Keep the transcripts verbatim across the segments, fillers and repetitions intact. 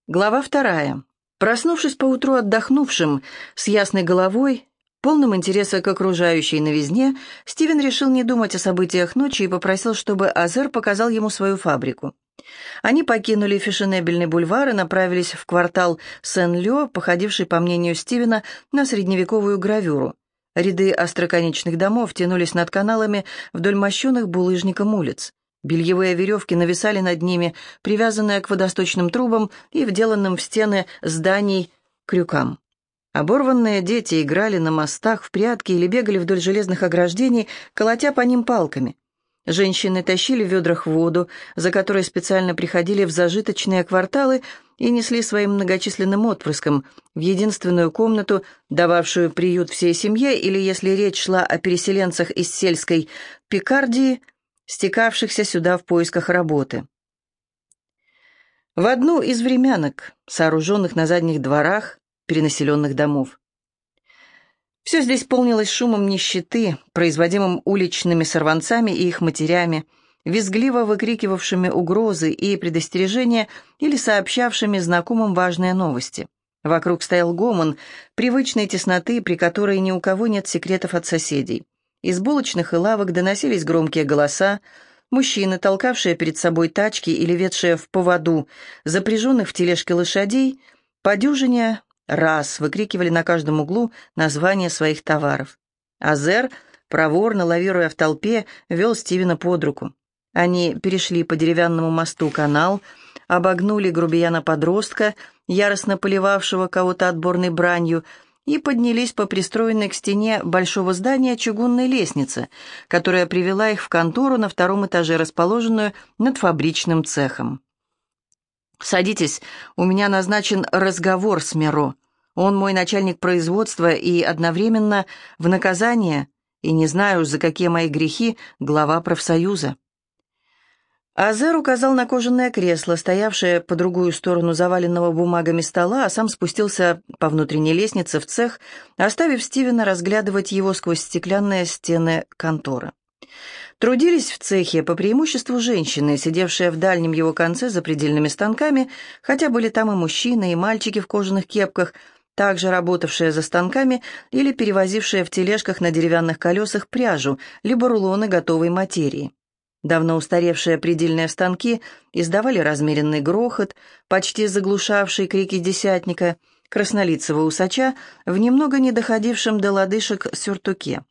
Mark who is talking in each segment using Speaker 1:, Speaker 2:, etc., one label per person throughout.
Speaker 1: Глава вторая. Проснувшись поутру отдохнувшим, с ясной головой, полным интереса к окружающей новизне, Стивен решил не думать о событиях ночи и попросил, чтобы Азер показал ему свою фабрику. Они покинули фешенебельный бульвар и направились в квартал Сен-Лё, походивший, по мнению Стивена, на средневековую гравюру. Ряды остроконечных домов тянулись над каналами вдоль мощенных булыжником улиц. Бельевые веревки нависали над ними, привязанные к водосточным трубам и вделанным в стены зданий крюкам. Оборванные дети играли на мостах в прятки или бегали вдоль железных ограждений, колотя по ним палками. Женщины тащили в ведрах воду, за которой специально приходили в зажиточные кварталы и несли своим многочисленным отпрыском в единственную комнату, дававшую приют всей семье, или, если речь шла о переселенцах из сельской Пикардии, стекавшихся сюда в поисках работы. В одну из времянок, сооруженных на задних дворах перенаселенных домов. Все здесь полнилось шумом нищеты, производимым уличными сорванцами и их матерями, визгливо выкрикивавшими угрозы и предостережения или сообщавшими знакомым важные новости. Вокруг стоял гомон привычной тесноты, при которой ни у кого нет секретов от соседей. Из булочных и лавок доносились громкие голоса, мужчины, толкавшие перед собой тачки или ведшие в поводу запряженных в тележке лошадей, по дюжине раз выкрикивали на каждом углу названия своих товаров. Азер, проворно лавируя в толпе, вел Стивена под руку. Они перешли по деревянному мосту канал, обогнули грубияна-подростка, яростно поливавшего кого-то отборной бранью, и поднялись по пристроенной к стене большого здания чугунной лестнице, которая привела их в контору на втором этаже, расположенную над фабричным цехом. «Садитесь, у меня назначен разговор с Меро. Он мой начальник производства и одновременно в наказание, и не знаю уж за какие мои грехи, глава профсоюза». Азер указал на кожаное кресло, стоявшее по другую сторону заваленного бумагами стола, а сам спустился по внутренней лестнице в цех, оставив Стивена разглядывать его сквозь стеклянные стены конторы. Трудились в цехе по преимуществу женщины, сидевшие в дальнем его конце за предельными станками, хотя были там и мужчины, и мальчики в кожаных кепках, также работавшие за станками или перевозившие в тележках на деревянных колесах пряжу, либо рулоны готовой материи. Давно устаревшие предельные станки издавали размеренный грохот, почти заглушавший крики десятника, краснолицего усача в немного не доходившем до лодыжек сюртуке.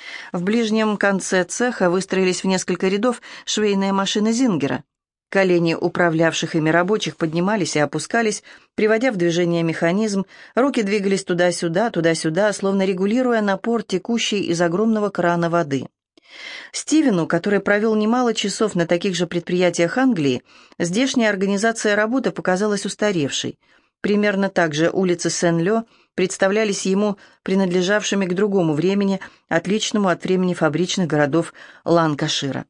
Speaker 1: В ближнем конце цеха выстроились в несколько рядов швейные машины Зингера. Колени управлявших ими рабочих поднимались и опускались, приводя в движение механизм, руки двигались туда-сюда, туда-сюда, словно регулируя напор текущей из огромного крана воды. Стивену, который провел немало часов на таких же предприятиях Англии, здешняя организация работы показалась устаревшей. Примерно так же улицы Сен-Лё представлялись ему принадлежавшими к другому времени, отличному от времени фабричных городов Ланкашира.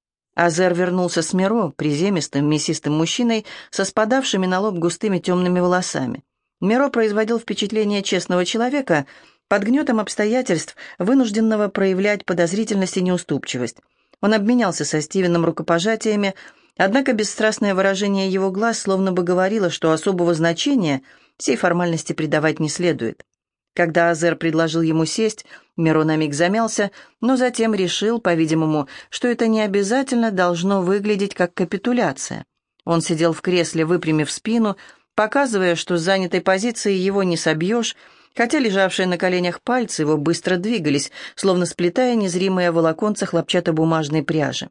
Speaker 1: Азер вернулся с Меро, приземистым, мясистым мужчиной со спадавшими на лоб густыми темными волосами. Меро производил впечатление честного человека, под гнетом обстоятельств, вынужденного проявлять подозрительность и неуступчивость. Он обменялся со Стивеном рукопожатиями, однако бесстрастное выражение его глаз словно бы говорило, что особого значения сей формальности придавать не следует. Когда Азер предложил ему сесть, Меро на миг замялся, но затем решил, по-видимому, что это не обязательно должно выглядеть как капитуляция. Он сидел в кресле, выпрямив спину, показывая, что с занятой позиции его не собьешь, хотя лежавшие на коленях пальцы его быстро двигались, словно сплетая незримые волоконца хлопчатобумажной пряжи.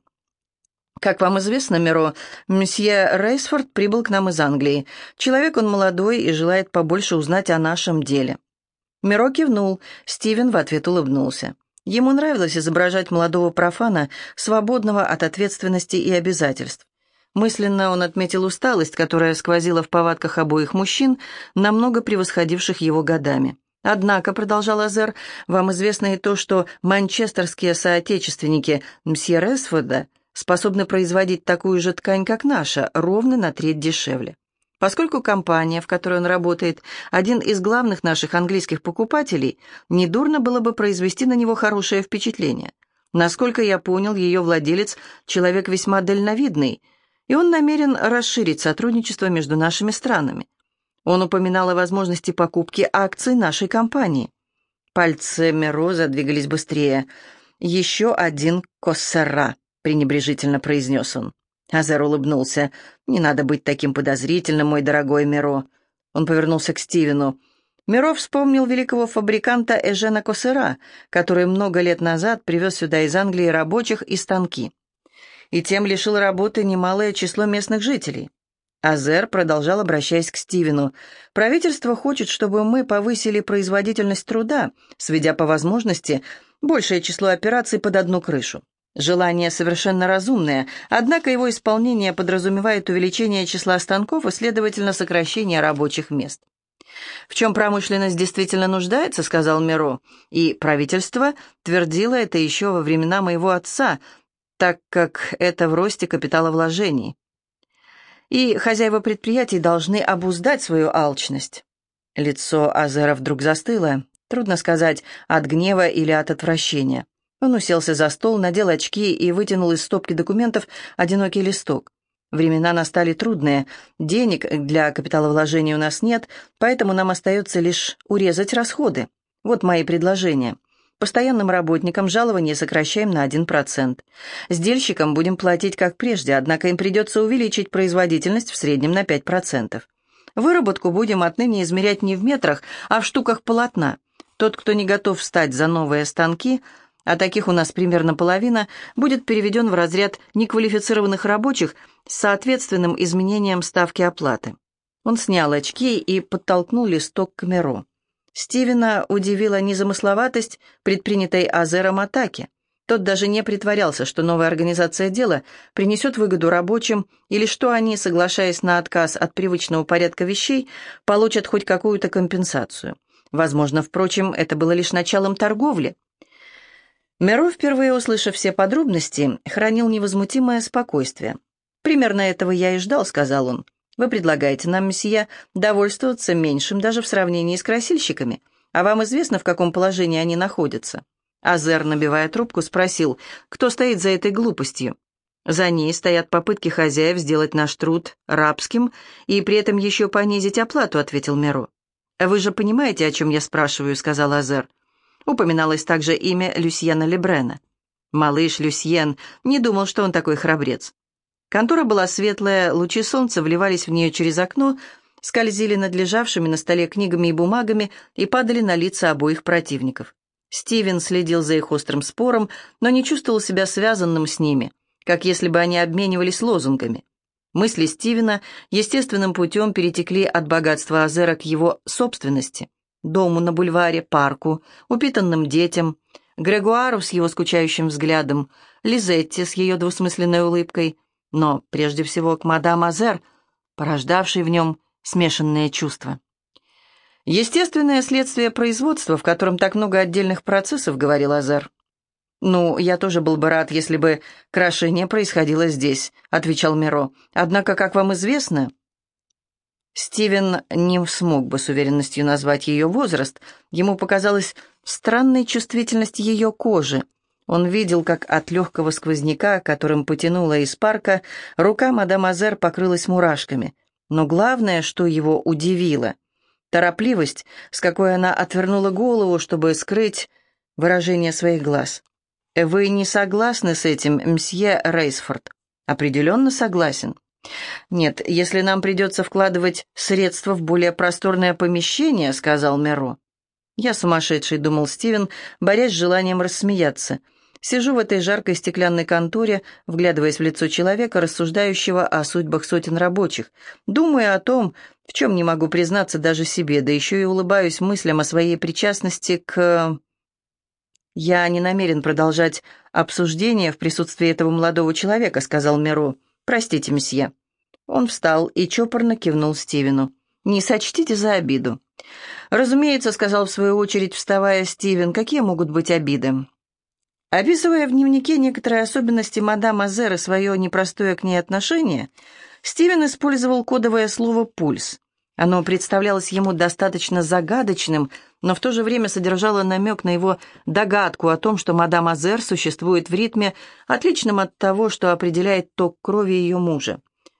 Speaker 1: «Как вам известно, Меро, месье Рейсфорд прибыл к нам из Англии. Человек он молодой и желает побольше узнать о нашем деле». Меро кивнул, Стивен в ответ улыбнулся. Ему нравилось изображать молодого профана, свободного от ответственности и обязательств. Мысленно он отметил усталость, которая сквозила в повадках обоих мужчин, намного превосходивших его годами. «Однако», — продолжал Азер, — «вам известно и то, что манчестерские соотечественники мсье Рейсфорда способны производить такую же ткань, как наша, ровно на треть дешевле. Поскольку компания, в которой он работает, один из главных наших английских покупателей, недурно было бы произвести на него хорошее впечатление. Насколько я понял, ее владелец — человек весьма дальновидный, и он намерен расширить сотрудничество между нашими странами. Он упоминал о возможности покупки акций нашей компании. Пальцы Меро задвигались быстрее. «Еще один коссера», — пренебрежительно произнес он. Азер улыбнулся. «Не надо быть таким подозрительным, мой дорогой Меро». Он повернулся к Стивену. Меро вспомнил великого фабриканта Эжена Коссера, который много лет назад привез сюда из Англии рабочих и станки. И тем лишил работы немалое число местных жителей. Азер продолжал, обращаясь к Стивену. «Правительство хочет, чтобы мы повысили производительность труда, сведя по возможности большее число операций под одну крышу. Желание совершенно разумное, однако его исполнение подразумевает увеличение числа станков и, следовательно, сокращение рабочих мест». «В чем промышленность действительно нуждается», — сказал Меро, «и правительство твердило это еще во времена моего отца, так как это в росте капиталовложений. И хозяева предприятий должны обуздать свою алчность». Лицо Азера вдруг застыло, трудно сказать, от гнева или от отвращения. Он уселся за стол, надел очки и вытянул из стопки документов одинокий листок. Времена настали трудные, денег для капиталовложений у нас нет, поэтому нам остается лишь урезать расходы. Вот мои предложения. Постоянным работникам жалование сокращаем на один процент. Сдельщикам будем платить как прежде, однако им придется увеличить производительность в среднем на пять процентов. Выработку будем отныне измерять не в метрах, а в штуках полотна. Тот, кто не готов встать за новые станки, а таких у нас примерно половина, будет переведен в разряд неквалифицированных рабочих с соответственным изменением ставки оплаты. Он снял очки и подтолкнул листок к Меро. Стивена удивила незамысловатость предпринятой Азером атаки. Тот даже не притворялся, что новая организация дела принесет выгоду рабочим или что они, соглашаясь на отказ от привычного порядка вещей, получат хоть какую-то компенсацию. Возможно, впрочем, это было лишь началом торговли. Меро, впервые услышав все подробности, хранил невозмутимое спокойствие. «Примерно этого я и ждал», — сказал он. «Вы предлагаете нам, месье, довольствоваться меньшим даже в сравнении с красильщиками. А вам известно, в каком положении они находятся?» Азер, набивая трубку, спросил, кто стоит за этой глупостью. «За ней стоят попытки хозяев сделать наш труд рабским и при этом еще понизить оплату», — ответил Меро. «Вы же понимаете, о чем я спрашиваю», — сказал Азер. Упоминалось также имя Люсьена Лебрена. Малыш Люсьен не думал, что он такой храбрец. Контора была светлая, лучи солнца вливались в нее через окно, скользили над лежавшими на столе книгами и бумагами и падали на лица обоих противников. Стивен следил за их острым спором, но не чувствовал себя связанным с ними, как если бы они обменивались лозунгами. Мысли Стивена естественным путем перетекли от богатства Азера к его собственности. Дому на бульваре, парку, упитанным детям, Грегуару с его скучающим взглядом, Лизетте с ее двусмысленной улыбкой, но прежде всего к мадам Азер, порождавшей в нем смешанные чувства. «Естественное следствие производства, в котором так много отдельных процессов», — говорил Азер. «Ну, я тоже был бы рад, если бы крошение происходило здесь», — отвечал Меро. «Однако, как вам известно...» Стивен не смог бы с уверенностью назвать ее возраст. Ему показалась странной чувствительность ее кожи. Он видел, как от легкого сквозняка, которым потянуло из парка, рука мадам Азер покрылась мурашками. Но главное, что его удивило — торопливость, с какой она отвернула голову, чтобы скрыть выражение своих глаз. «Вы не согласны с этим, мсье Рейсфорд?» «Определенно согласен». «Нет, если нам придется вкладывать средства в более просторное помещение», — сказал Меро. «Я сумасшедший», — думал Стивен, борясь с желанием рассмеяться. «Сижу в этой жаркой стеклянной конторе, вглядываясь в лицо человека, рассуждающего о судьбах сотен рабочих. Думаю о том, в чем не могу признаться даже себе, да еще и улыбаюсь мыслям о своей причастности к...» «Я не намерен продолжать обсуждение в присутствии этого молодого человека», — сказал Меро. «Простите, месье». Он встал и чопорно кивнул Стивену. «Не сочтите за обиду». «Разумеется», — сказал в свою очередь, вставая Стивен, — «какие могут быть обиды?» Описывая в дневнике некоторые особенности мадам Азер и свое непростое к ней отношение, Стивен использовал кодовое слово «пульс». Оно представлялось ему достаточно загадочным, но в то же время содержало намек на его догадку о том, что мадам Азер существует в ритме, отличном от того, что определяет ток крови ее мужа.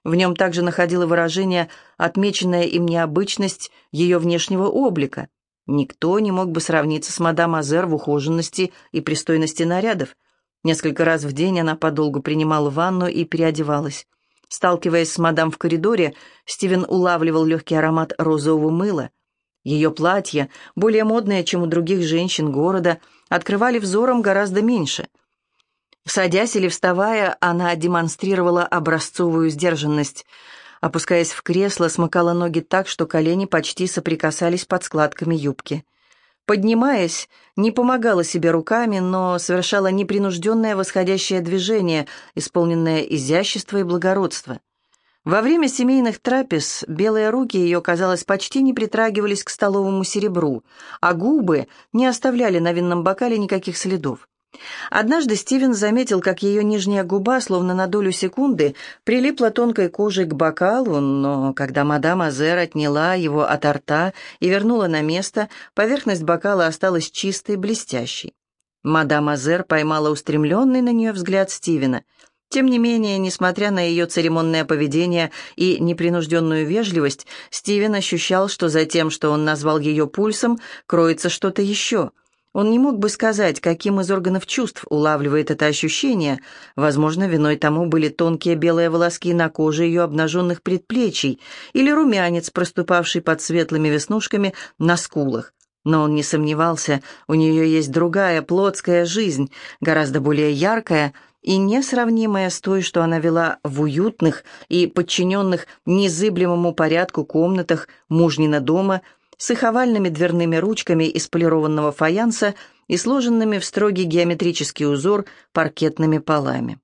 Speaker 1: В нем также находило выражение отмеченная им необычность ее внешнего облика. Никто не мог бы сравниться с мадам Азер в ухоженности и пристойности нарядов. Несколько раз в день она подолгу принимала ванну и переодевалась. Сталкиваясь с мадам в коридоре, Стивен улавливал легкий аромат розового мыла. Ее платья, более модные, чем у других женщин города, открывали взором гораздо меньше. Садясь или вставая, она демонстрировала образцовую сдержанность. Опускаясь в кресло, смыкала ноги так, что колени почти соприкасались под складками юбки. Поднимаясь, не помогала себе руками, но совершала непринужденное восходящее движение, исполненное изящества и благородства. Во время семейных трапез белые руки ее, казалось, почти не притрагивались к столовому серебру, а губы не оставляли на винном бокале никаких следов. Однажды Стивен заметил, как ее нижняя губа, словно на долю секунды, прилипла тонкой кожей к бокалу, но когда мадам Азер отняла его от рта и вернула на место, поверхность бокала осталась чистой, блестящей. Мадам Азер поймала устремленный на нее взгляд Стивена. Тем не менее, несмотря на ее церемонное поведение и непринужденную вежливость, Стивен ощущал, что за тем, что он назвал ее пульсом, кроется что-то еще. Он не мог бы сказать, каким из органов чувств улавливает это ощущение. Возможно, виной тому были тонкие белые волоски на коже ее обнаженных предплечий или румянец, проступавший под светлыми веснушками на скулах. Но он не сомневался, у нее есть другая плотская жизнь, гораздо более яркая и несравнимая с той, что она вела в уютных и подчиненных незыблемому порядку комнатах мужнина дома, с их овальными дверными ручками из полированного фаянса и сложенными в строгий геометрический узор паркетными полами.